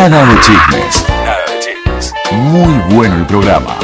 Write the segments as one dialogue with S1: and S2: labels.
S1: Nada de chismes. Nada de chismes. Muy bueno el programa.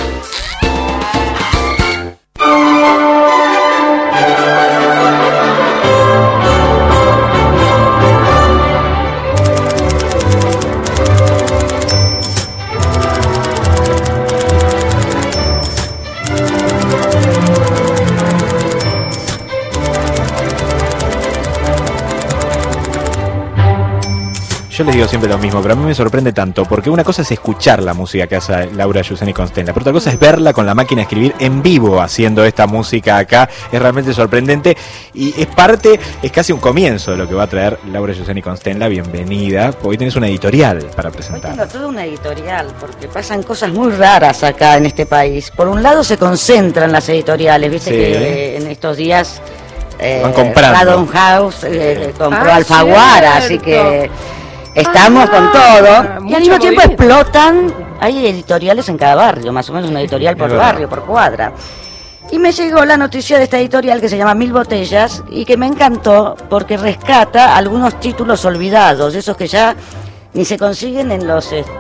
S2: Yo les digo siempre lo mismo, pero a mí me sorprende tanto, porque una cosa es escuchar la música que hace Laura Giussani Constenla, pero otra cosa es verla con la máquina de escribir en vivo haciendo esta música acá. Es realmente sorprendente y es casi un comienzo de lo que va a traer Laura Giussani Constenla. Bienvenida. Hoy tenés una editorial para presentar.
S3: Hoy tengo toda una editorial, porque pasan cosas muy raras acá en este país. Por un lado se concentran las editoriales, viste, sí, que en estos días
S2: van comprando.
S3: Random House compró Alfaguara, así que estamos con todo, y al mismo tiempo explotan. Hay editoriales en cada barrio, más o menos una editorial por barrio, por cuadra. Y me llegó la noticia de esta editorial que se llama Mil Botellas y que me encantó porque rescata algunos títulos olvidados, esos que ya ni se consiguen en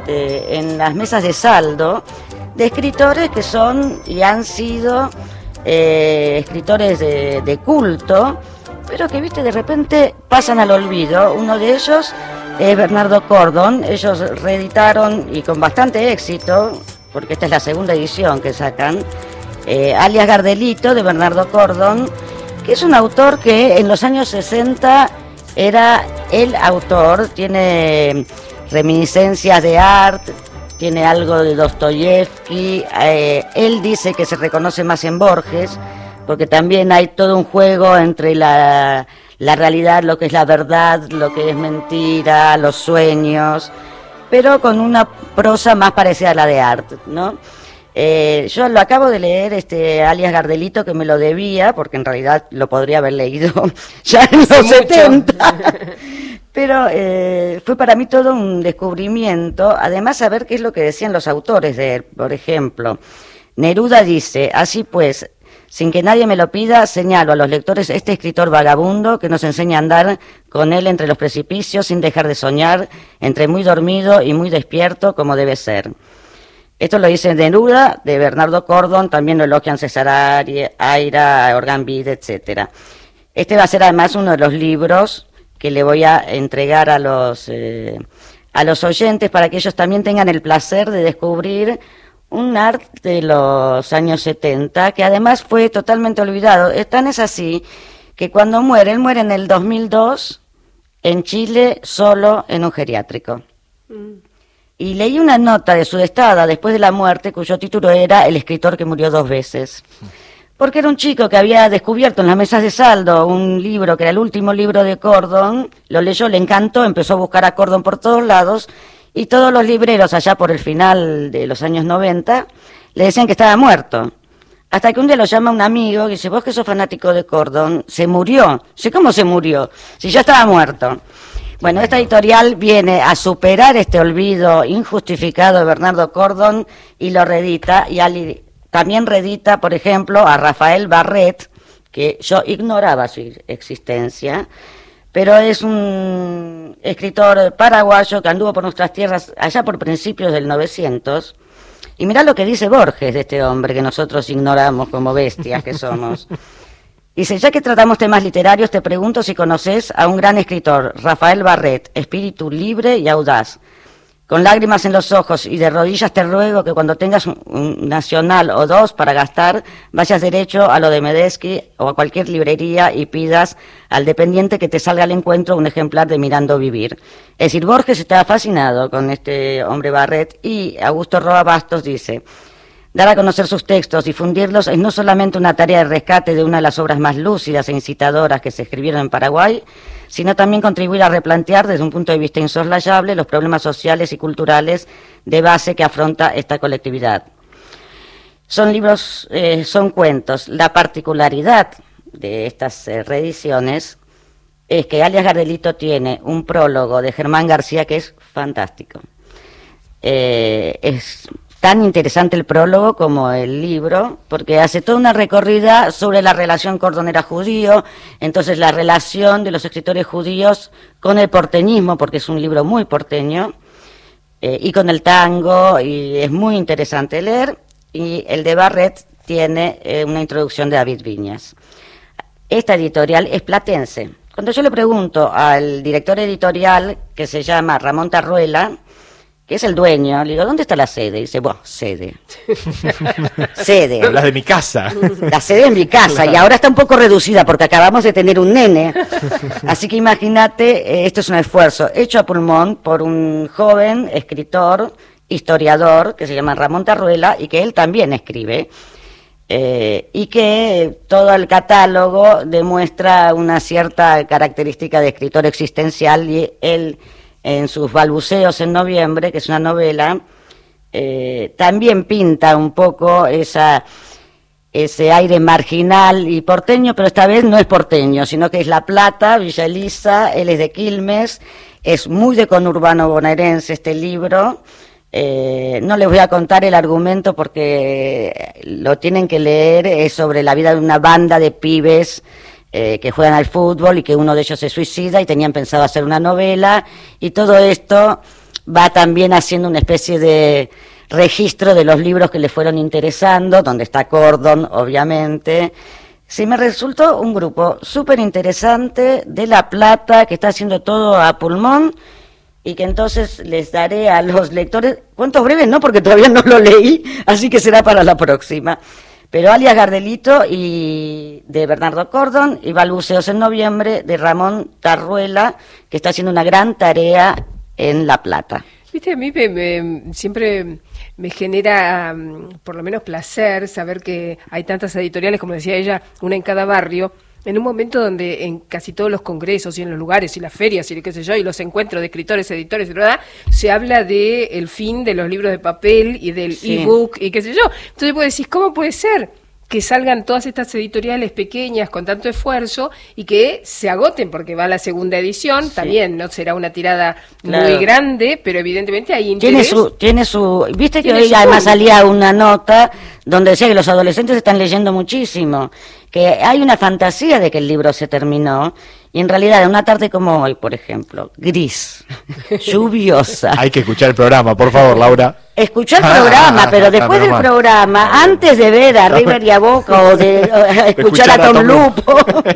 S3: las mesas de saldo, de escritores que son y han sido escritores de culto, pero que, viste, de repente pasan al olvido. Uno de ellos es Bernardo Cordon. Ellos reeditaron, y con bastante éxito, porque esta es la segunda edición que sacan, Alias Gardelito, de Bernardo Cordon, que es un autor que en los años 60 era el autor. Tiene reminiscencias de Art, tiene algo de Dostoyevsky. Él dice que se reconoce más en Borges, porque también hay todo un juego entre la realidad, lo que es la verdad, lo que es mentira, los sueños, pero con una prosa más parecida a la de Art, ¿no? Yo lo acabo de leer, Alias Gardelito, que me lo debía, porque en realidad lo podría haber leído ya en los 70, pero fue para mí todo un descubrimiento. Además, saber qué es lo que decían los autores de él. Por ejemplo, Neruda dice: así pues, sin que nadie me lo pida, señalo a los lectores este escritor vagabundo que nos enseña a andar con él entre los precipicios sin dejar de soñar, entre muy dormido y muy despierto, como debe ser. Esto lo dice Neruda, de Bernardo Cordon. También lo elogian César Aira, Organ Bide, etcétera. Este va a ser además uno de los libros que le voy a entregar a los oyentes, para que ellos también tengan el placer de descubrir un arte de los años 70, que además fue totalmente olvidado. Tan es así que cuando muere, él muere en el 2002, en Chile, solo en un geriátrico. Y leí una nota de su destada después de la muerte, cuyo título era El escritor que murió 2 veces. Porque era un chico que había descubierto en las mesas de saldo un libro, que era el último libro de Cordon, lo leyó, le encantó, empezó a buscar a Cordon por todos lados, y todos los libreros allá por el final de los años 90 le decían que estaba muerto. Hasta que un día lo llama un amigo y dice: vos que sos fanático de Cordon, se murió. Dice: ¿cómo se murió? Si ya estaba muerto. Bueno, esta editorial viene a superar este olvido injustificado de Bernardo Cordon y lo reedita, y también reedita, por ejemplo, a Rafael Barret, que yo ignoraba su existencia, pero es un escritor paraguayo que anduvo por nuestras tierras allá por principios del 900, y mirá lo que dice Borges de este hombre que nosotros ignoramos como bestias que somos. Dice: ya que tratamos temas literarios, te pregunto si conoces a un gran escritor, Rafael Barret, espíritu libre y audaz. Con lágrimas en los ojos y de rodillas te ruego que cuando tengas un nacional o 2 para gastar, vayas derecho a lo de Medeski o a cualquier librería y pidas al dependiente que te salga al encuentro un ejemplar de Mirando Vivir. Es decir, Borges estaba fascinado con este hombre Barret, y Augusto Roa Bastos dice: dar a conocer sus textos, difundirlos, es no solamente una tarea de rescate de una de las obras más lúcidas e incitadoras que se escribieron en Paraguay, sino también contribuir a replantear desde un punto de vista insoslayable los problemas sociales y culturales de base que afronta esta colectividad. Son libros, son cuentos. La particularidad de estas reediciones es que Alias Gardelito tiene un prólogo de Germán García que es fantástico. Es tan interesante el prólogo como el libro, porque hace toda una recorrida sobre la relación cordonera-judío, entonces la relación de los escritores judíos con el porteñismo, porque es un libro muy porteño, y con el tango, y es muy interesante leer. Y el de Barret tiene una introducción de David Viñas. Esta editorial es platense. Cuando yo le pregunto al director editorial, que se llama Ramón Tarruela, que es el dueño, le digo, ¿dónde está la sede? Y dice, bueno, sede. Sede.
S2: Hablas de mi casa.
S3: La sede es mi casa, claro. Y ahora está un poco reducida porque acabamos de tener un nene. Así que imagínate, esto es un esfuerzo hecho a pulmón por un joven escritor, historiador, que se llama Ramón Tarruela, y que él también escribe. Y que todo el catálogo demuestra una cierta característica de escritor existencial, y él, en sus balbuceos en noviembre, que es una novela, también pinta un poco ese aire marginal y porteño, pero esta vez no es porteño, sino que es La Plata, Villa Elisa, él es de Quilmes, es muy de conurbano bonaerense este libro. No les voy a contar el argumento porque lo tienen que leer, es sobre la vida de una banda de pibes que juegan al fútbol y que uno de ellos se suicida y tenían pensado hacer una novela, y todo esto va también haciendo una especie de registro de los libros que le fueron interesando, donde está Cordon, obviamente. Sí, me resultó un grupo súper interesante de La Plata, que está haciendo todo a pulmón, y que entonces les daré a los lectores, cuentos breves no, porque todavía no lo leí, así que será para la próxima. Pero Alias Gardelito y de Bernardo Cordon, y Balbuceos en noviembre de Ramón Tarruela, que está haciendo una gran tarea en La Plata.
S4: Viste, a mí siempre me genera por lo menos placer saber que hay tantas editoriales, como decía ella, una en cada barrio, en un momento donde en casi todos los congresos y en los lugares y las ferias y qué sé yo, y los encuentros de escritores, editores, ¿verdad? Se habla de el fin de los libros de papel y del ebook y qué sé yo. Entonces vos decís, ¿cómo puede ser que salgan todas estas editoriales pequeñas con tanto esfuerzo y que se agoten? Porque va la segunda edición, también no será una tirada muy grande, pero evidentemente hay interés.
S3: Tiene su viste que hoy además salía una nota donde decía que los adolescentes están leyendo muchísimo, que hay una fantasía de que el libro se terminó, y en realidad en una tarde como hoy, por ejemplo, gris, lluviosa.
S2: Hay que escuchar el programa, por favor, Laura.
S3: Escuchar el programa, pero después del programa, antes de ver a River y a Boca, o de escuchar a Tom Lupo.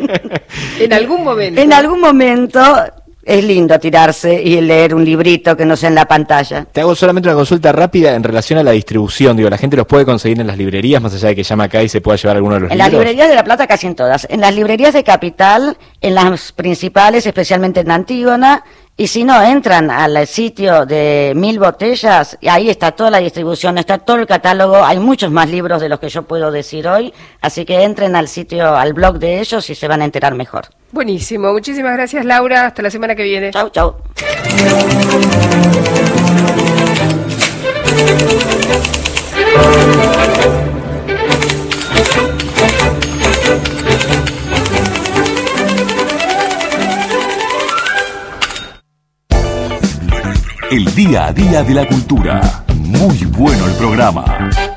S4: En algún momento.
S3: En algún momento es lindo tirarse y leer un librito que no sea en la pantalla.
S2: Te hago solamente una consulta rápida en relación a la distribución. Digo, ¿la gente los puede conseguir en las librerías, más allá de que llame acá y se pueda llevar alguno de los libros?
S3: En las librerías de La Plata casi en todas. En las librerías de Capital, en las principales, especialmente en Antígona, y si no, entran al sitio de 1000 Botellas, y ahí está toda la distribución, está todo el catálogo, hay muchos más libros de los que yo puedo decir hoy, así que entren al sitio, al blog de ellos, y se van a enterar mejor.
S4: Buenísimo, muchísimas gracias, Laura, hasta la semana que viene.
S3: Chau, chau.
S1: El día a día de la cultura. Muy bueno el programa.